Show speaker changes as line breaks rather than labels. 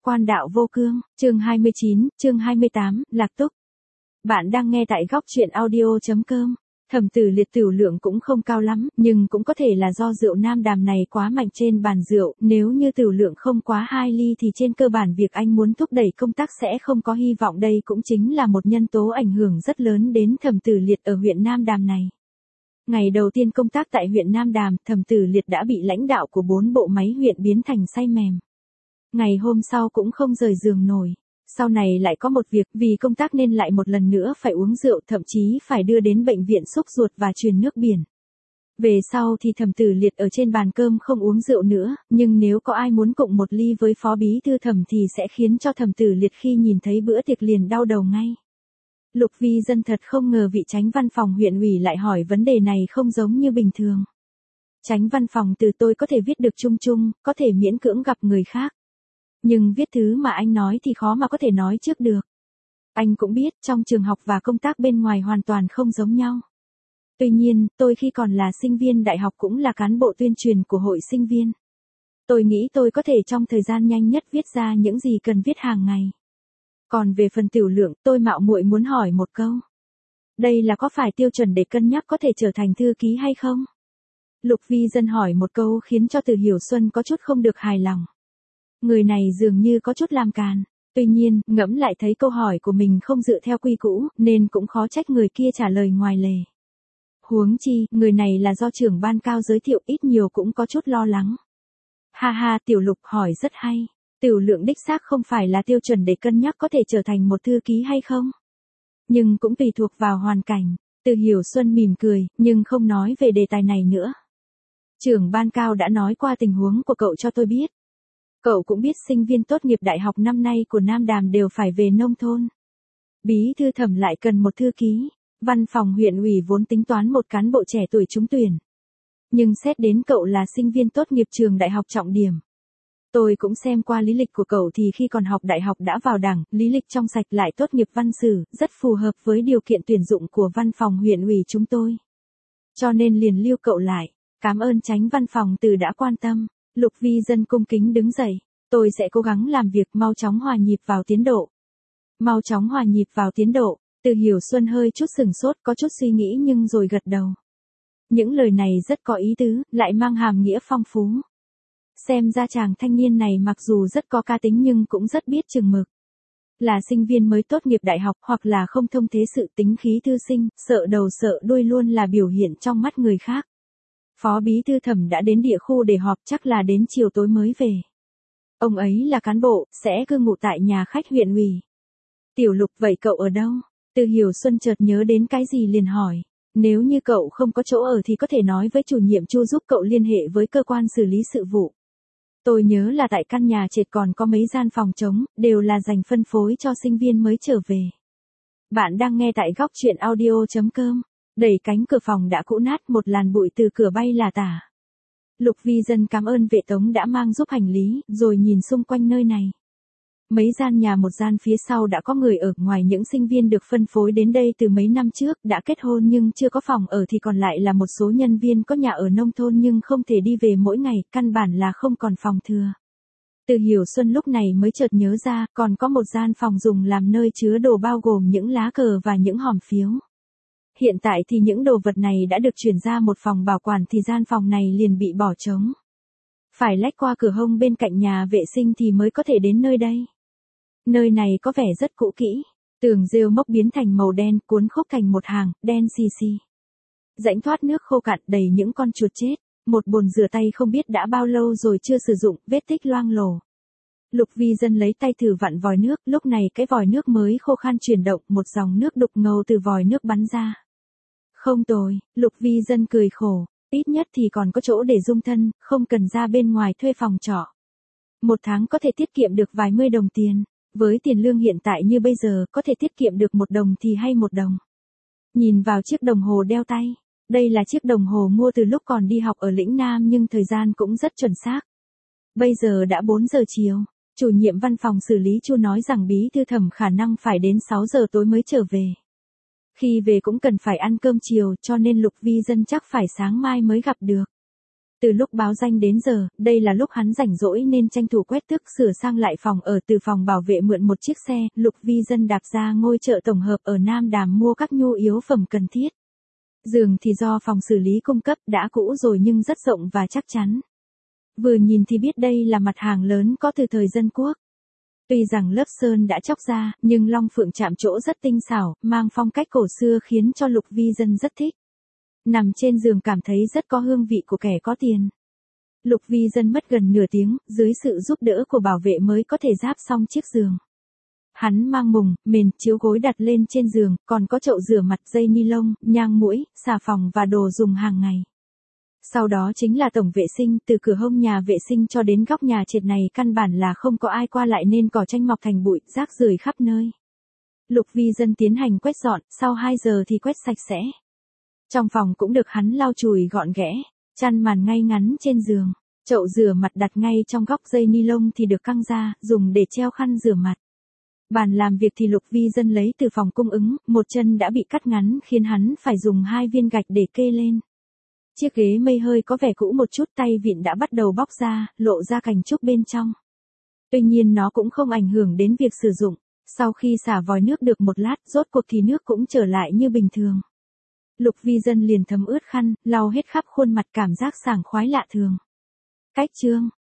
Quan đạo vô cương, chương 29, chương 28, Lạc Túc. Bạn đang nghe tại góc truyện audio.com. Thẩm Tử Liệt tiểu lượng cũng không cao lắm, nhưng cũng có thể là do rượu nam đàm này quá mạnh trên bàn rượu, nếu như tiểu lượng không quá 2 ly thì trên cơ bản việc anh muốn thúc đẩy công tác sẽ không có hy vọng, đây cũng chính là một nhân tố ảnh hưởng rất lớn đến Thẩm Tử Liệt ở huyện Nam Đàm này. Ngày đầu tiên công tác tại huyện Nam Đàm, Thẩm Tử Liệt đã bị lãnh đạo của 4 bộ máy huyện biến thành say mềm. Ngày hôm sau cũng không rời giường nổi. Sau này lại có một việc, vì công tác nên lại một lần nữa phải uống rượu, thậm chí phải đưa đến bệnh viện xúc ruột và truyền nước biển. Về sau thì Thẩm Tử Liệt ở trên bàn cơm không uống rượu nữa, nhưng nếu có ai muốn cộng một ly với phó bí thư Thẩm thì sẽ khiến cho Thẩm Tử Liệt khi nhìn thấy bữa tiệc liền đau đầu ngay. Lục Vi Dân thật không ngờ vị chánh văn phòng huyện ủy lại hỏi vấn đề này không giống như bình thường. Chánh văn phòng từ tôi có thể viết được chung chung, có thể miễn cưỡng gặp người khác. Nhưng viết thứ mà anh nói thì khó mà có thể nói trước được. Anh cũng biết trong trường học và công tác bên ngoài hoàn toàn không giống nhau. Tuy nhiên, tôi khi còn là sinh viên đại học cũng là cán bộ tuyên truyền của hội sinh viên. Tôi nghĩ tôi có thể trong thời gian nhanh nhất viết ra những gì cần viết hàng ngày. Còn về phần tiểu lượng, tôi mạo muội muốn hỏi một câu. Đây là có phải tiêu chuẩn để cân nhắc có thể trở thành thư ký hay không? Lục Vi Dân hỏi một câu khiến cho Từ Hiểu Xuân có chút không được hài lòng. Người này dường như có chút làm càn. Tuy nhiên, ngẫm lại thấy câu hỏi của mình không dựa theo quy cũ, nên cũng khó trách người kia trả lời ngoài lề. Huống chi, người này là do trưởng ban cao giới thiệu, ít nhiều cũng có chút lo lắng. Ha ha, Tiểu Lục hỏi rất hay. Tiểu lượng đích xác không phải là tiêu chuẩn để cân nhắc có thể trở thành một thư ký hay không. Nhưng cũng tùy thuộc vào hoàn cảnh. Từ Hiểu Xuân mỉm cười, nhưng không nói về đề tài này nữa. Trưởng ban cao đã nói qua tình huống của cậu cho tôi biết. Cậu cũng biết sinh viên tốt nghiệp đại học năm nay của Nam Đàm đều phải về nông thôn. Bí thư Thẩm lại cần một thư ký. Văn phòng huyện ủy vốn tính toán một cán bộ trẻ tuổi trúng tuyển. Nhưng xét đến cậu là sinh viên tốt nghiệp trường đại học trọng điểm. Tôi cũng xem qua lý lịch của cậu thì khi còn học đại học đã vào đảng, lý lịch trong sạch lại tốt nghiệp văn sử, rất phù hợp với điều kiện tuyển dụng của văn phòng huyện ủy chúng tôi. Cho nên liền lưu cậu lại. Cảm ơn chánh văn phòng Từ đã quan tâm. Lục Vi Dân cung kính đứng dậy. Tôi sẽ cố gắng làm việc mau chóng hòa nhịp vào tiến độ. Mau chóng hòa nhịp vào tiến độ. Từ Hiểu Xuân hơi chút sừng sốt, có chút suy nghĩ nhưng rồi gật đầu. Những lời này rất có ý tứ, lại mang hàm nghĩa phong phú. Xem ra chàng thanh niên này mặc dù rất có cá tính nhưng cũng rất biết chừng mực. Là sinh viên mới tốt nghiệp đại học hoặc là không thông thế sự, tính khí thư sinh, sợ đầu sợ đuôi luôn là biểu hiện trong mắt người khác. Phó bí thư Thẩm đã đến địa khu để họp, chắc là đến chiều tối mới về. Ông ấy là cán bộ, sẽ cư ngụ tại nhà khách huyện ủy. Tiểu Lục, vậy cậu ở đâu? Từ Hiểu Xuân chợt nhớ đến cái gì liền hỏi. Nếu như cậu không có chỗ ở thì có thể nói với chủ nhiệm Chu giúp cậu liên hệ với cơ quan xử lý sự vụ. Tôi nhớ là tại căn nhà trệt còn có mấy gian phòng trống, đều là dành phân phối cho sinh viên mới trở về. Bạn đang nghe tại góc truyện audio.com. Đẩy cánh cửa phòng đã cũ nát, một làn bụi từ cửa bay là tả. Lục Vi Dân cảm ơn vệ tống đã mang giúp hành lý, rồi nhìn xung quanh nơi này. Mấy gian nhà một gian phía sau đã có người ở, ngoài những sinh viên được phân phối đến đây từ mấy năm trước, đã kết hôn nhưng chưa có phòng ở thì còn lại là một số nhân viên có nhà ở nông thôn nhưng không thể đi về mỗi ngày, căn bản là không còn phòng thừa. Từ Hiểu Xuân lúc này mới chợt nhớ ra, còn có một gian phòng dùng làm nơi chứa đồ bao gồm những lá cờ và những hòm phiếu. Hiện tại thì những đồ vật này đã được chuyển ra một phòng bảo quản thì gian phòng này liền bị bỏ trống. Phải lách qua cửa hông bên cạnh nhà vệ sinh thì mới có thể đến nơi đây. Nơi này có vẻ rất cũ kỹ. Tường rêu mốc biến thành màu đen, cuốn khúc thành một hàng, đen xì xì. Rãnh thoát nước khô cạn đầy những con chuột chết. Một bồn rửa tay không biết đã bao lâu rồi chưa sử dụng, vết tích loang lổ. Lục Vi Dân lấy tay thử vặn vòi nước, lúc này cái vòi nước mới khô khan chuyển động, một dòng nước đục ngầu từ vòi nước bắn ra. Không tồi, Lục Vi Dân cười khổ, ít nhất thì còn có chỗ để dung thân, không cần ra bên ngoài thuê phòng trọ. Một tháng có thể tiết kiệm được vài mươi đồng tiền, với tiền lương hiện tại như bây giờ có thể tiết kiệm được 1 đồng thì hay 1 đồng. Nhìn vào chiếc đồng hồ đeo tay, đây là chiếc đồng hồ mua từ lúc còn đi học ở lĩnh Nam nhưng thời gian cũng rất chuẩn xác. Bây giờ đã 4 giờ chiều. Chủ nhiệm văn phòng xử lý Chu nói rằng bí thư Thẩm khả năng phải đến 6 giờ tối mới trở về. Khi về cũng cần phải ăn cơm chiều cho nên Lục Vi Dân chắc phải sáng mai mới gặp được. Từ lúc báo danh đến giờ, đây là lúc hắn rảnh rỗi nên tranh thủ quét tước sửa sang lại phòng ở, từ phòng bảo vệ mượn một chiếc xe, Lục Vi Dân đạp ra ngôi chợ tổng hợp ở Nam Đàm mua các nhu yếu phẩm cần thiết. Giường thì do phòng xử lý cung cấp, đã cũ rồi nhưng rất rộng và chắc chắn. Vừa nhìn thì biết đây là mặt hàng lớn có từ thời Dân Quốc. Tuy rằng lớp sơn đã chóc ra, nhưng long phượng chạm trổ rất tinh xảo, mang phong cách cổ xưa khiến cho Lục Vi Dân rất thích. Nằm trên giường cảm thấy rất có hương vị của kẻ có tiền. Lục Vi Dân mất gần nửa tiếng, dưới sự giúp đỡ của bảo vệ mới có thể ráp xong chiếc giường. Hắn mang mùng, mền, chiếu gối đặt lên trên giường, còn có chậu rửa mặt, dây ni lông, nhang mũi, xà phòng và đồ dùng hàng ngày. Sau đó chính là tổng vệ sinh, từ cửa hông nhà vệ sinh cho đến góc nhà trệt này căn bản là không có ai qua lại nên cỏ tranh mọc thành bụi, rác rưởi khắp nơi. Lục Vi Dân tiến hành quét dọn, sau 2 giờ thì quét sạch sẽ. Trong phòng cũng được hắn lau chùi gọn ghẽ, chăn màn ngay ngắn trên giường, chậu rửa mặt đặt ngay trong góc, dây ni lông thì được căng ra, dùng để treo khăn rửa mặt. Bàn làm việc thì Lục Vi Dân lấy từ phòng cung ứng, một chân đã bị cắt ngắn khiến hắn phải dùng 2 viên gạch để kê lên. Chiếc ghế mây hơi có vẻ cũ một chút, tay vịn đã bắt đầu bóc ra, lộ ra cành trúc bên trong. Tuy nhiên nó cũng không ảnh hưởng đến việc sử dụng. Sau khi xả vòi nước được một lát, rốt cuộc thì nước cũng trở lại như bình thường. Lục Vi Dân liền thấm ướt khăn, lau hết khắp khuôn mặt, cảm giác sảng khoái lạ thường. Cách chương